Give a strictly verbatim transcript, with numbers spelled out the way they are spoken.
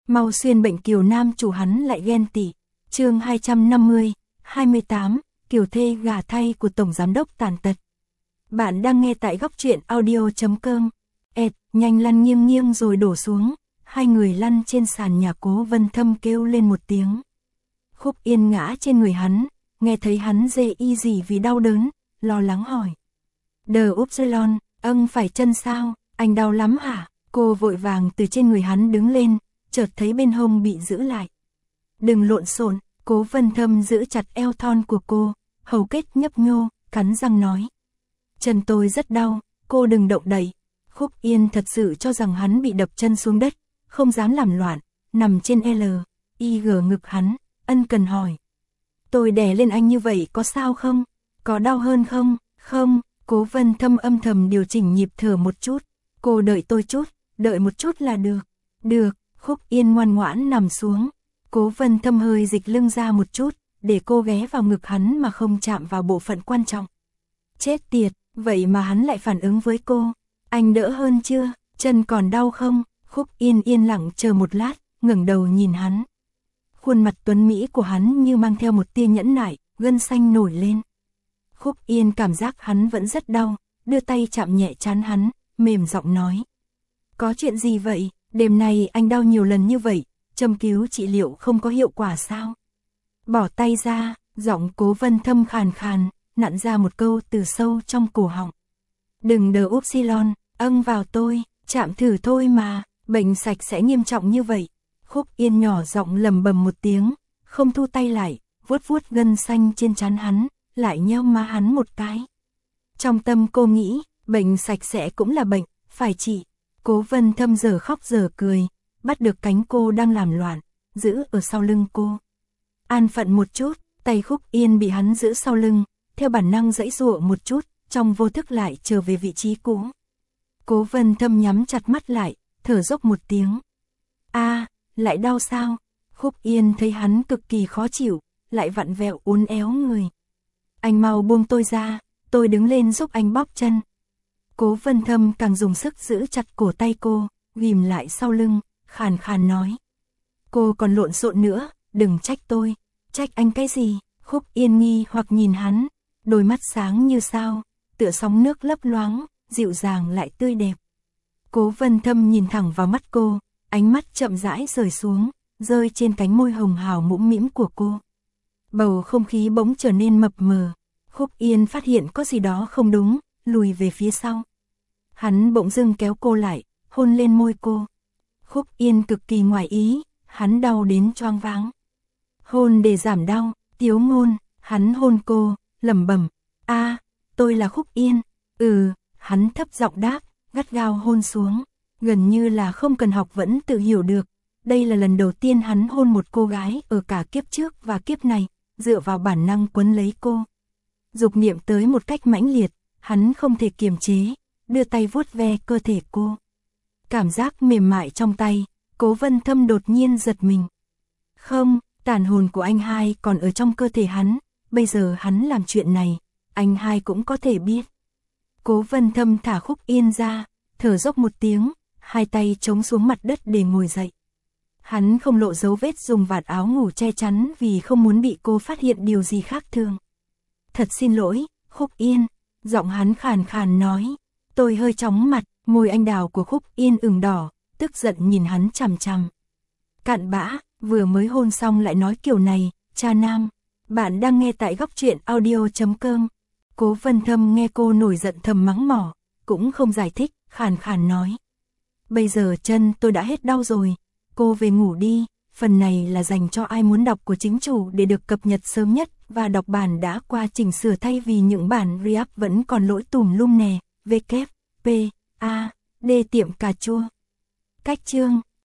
Mau xuyên bệnh Kiều nam chủ hắn lại ghen tị. Chương hai trăm năm mươi, hai mươi tám, Kiều thê gả thay của tổng giám đốc tàn tật. Bạn đang nghe tại góc truyện audio chấm com. Ẹt, nhanh lăn nghiêng nghiêng rồi đổ xuống, hai người lăn trên sàn nhà. Cố Vân Thâm kêu lên một tiếng. Khúc Yên ngã trên người hắn, nghe thấy hắn rê y gì vì đau đớn, lo lắng hỏi. Đờ Upsilon, âng phải chân sao, anh đau lắm hả? Cô vội vàng từ trên người hắn đứng lên, chợt thấy bên hông bị giữ lại. Đừng lộn xộn, Cố Vân Thâm giữ chặt eo thon của cô, hầu kết nhấp nhô, cắn răng nói. Chân tôi rất đau, cô đừng động đậy. Khúc Yên thật sự cho rằng hắn bị đập chân xuống đất, không dám làm loạn, nằm trên L, Y G ngực hắn, ân cần hỏi. Tôi đè lên anh như vậy có sao không? Có đau hơn không? Không, Cố Vân Thâm âm thầm điều chỉnh nhịp thở một chút. Cô đợi tôi chút, đợi một chút là được. Được, Khúc Yên ngoan ngoãn nằm xuống. Cố Vân Thâm hơi dịch lưng ra một chút, để cô ghé vào ngực hắn mà không chạm vào bộ phận quan trọng. Chết tiệt, vậy mà hắn lại phản ứng với cô. Anh đỡ hơn chưa? Chân còn đau không? Khúc Yên yên lặng chờ một lát, ngẩng đầu nhìn hắn. Khuôn mặt tuấn mỹ của hắn như mang theo một tia nhẫn nại, gân xanh nổi lên. Khúc Yên cảm giác hắn vẫn rất đau, đưa tay chạm nhẹ trán hắn, mềm giọng nói. Có chuyện gì vậy? Đêm nay anh đau nhiều lần như vậy, châm cứu trị liệu không có hiệu quả sao? Bỏ tay ra, giọng Cố Vân Thâm khàn khàn, nặn ra một câu từ sâu trong cổ họng. Đừng đờ Upsilon, âng vào tôi, chạm thử thôi mà, bệnh sạch sẽ nghiêm trọng như vậy. Khúc Yên nhỏ giọng lầm bầm một tiếng, không thu tay lại, vuốt vuốt gân xanh trên trán hắn, lại nheo má hắn một cái. Trong tâm cô nghĩ, bệnh sạch sẽ cũng là bệnh, phải trị. Cố Vân Thâm giờ khóc giờ cười, bắt được cánh cô đang làm loạn, giữ ở sau lưng cô. An phận một chút, tay Khúc Yên bị hắn giữ sau lưng, theo bản năng giãy giụa một chút, trong vô thức lại trở về vị trí cũ. Cố Vân Thâm nhắm chặt mắt lại, thở dốc một tiếng. A, lại đau sao? Khúc Yên thấy hắn cực kỳ khó chịu, lại vặn vẹo uốn éo người. Anh mau buông tôi ra, tôi đứng lên giúp anh bóp chân. Cố Vân Thâm càng dùng sức giữ chặt cổ tay cô, ghim lại sau lưng, khàn khàn nói. Cô còn lộn xộn nữa, đừng trách tôi. Trách anh cái gì? Khúc Yên nghi hoặc nhìn hắn, đôi mắt sáng như sao, tựa sóng nước lấp loáng, dịu dàng lại tươi đẹp. Cố Vân Thâm nhìn thẳng vào mắt cô, ánh mắt chậm rãi rời xuống, rơi trên cánh môi hồng hào mũm mĩm của cô. Bầu không khí bỗng trở nên mập mờ. Khúc Yên phát hiện có gì đó không đúng, lùi về phía sau. Hắn bỗng dưng kéo cô lại, hôn lên môi cô. Khúc Yên cực kỳ ngoài ý, hắn đau đến choáng váng. Hôn để giảm đau, Tiếu Ngôn, hắn hôn cô, lẩm bẩm. A, tôi là Khúc Yên. Ừ, hắn thấp giọng đáp, gắt gao hôn xuống. Gần như là không cần học vẫn tự hiểu được. Đây là lần đầu tiên hắn hôn một cô gái ở cả kiếp trước và kiếp này, dựa vào bản năng quấn lấy cô. Dục niệm tới một cách mãnh liệt, hắn không thể kiềm chế, đưa tay vuốt ve cơ thể cô. Cảm giác mềm mại trong tay, Cố Vân Thâm đột nhiên giật mình. Không, tàn hồn của anh hai còn ở trong cơ thể hắn, bây giờ hắn làm chuyện này, anh hai cũng có thể biết. Cố Vân Thâm thả Khúc Yên ra, thở dốc một tiếng, hai tay chống xuống mặt đất để ngồi dậy. Hắn không lộ dấu vết dùng vạt áo ngủ che chắn vì không muốn bị cô phát hiện điều gì khác thường. Thật xin lỗi, Khúc Yên, giọng hắn khàn khàn nói. Tôi hơi chóng mặt, môi anh đào của Khúc Yên ửng đỏ, tức giận nhìn hắn chằm chằm. Cặn bã, vừa mới hôn xong lại nói kiểu này, cha nam. Bạn đang nghe tại góc truyện audio chấm com. Cố Vân Thâm nghe cô nổi giận thầm mắng mỏ, cũng không giải thích, khàn khàn nói. Bây giờ chân tôi đã hết đau rồi, cô về ngủ đi, phần này là dành cho ai muốn đọc của chính chủ để được cập nhật sớm nhất và đọc bản đã qua chỉnh sửa thay vì những bản React vẫn còn lỗi tùm lum nè, W, P, A, D tiệm cà chua. Cách chương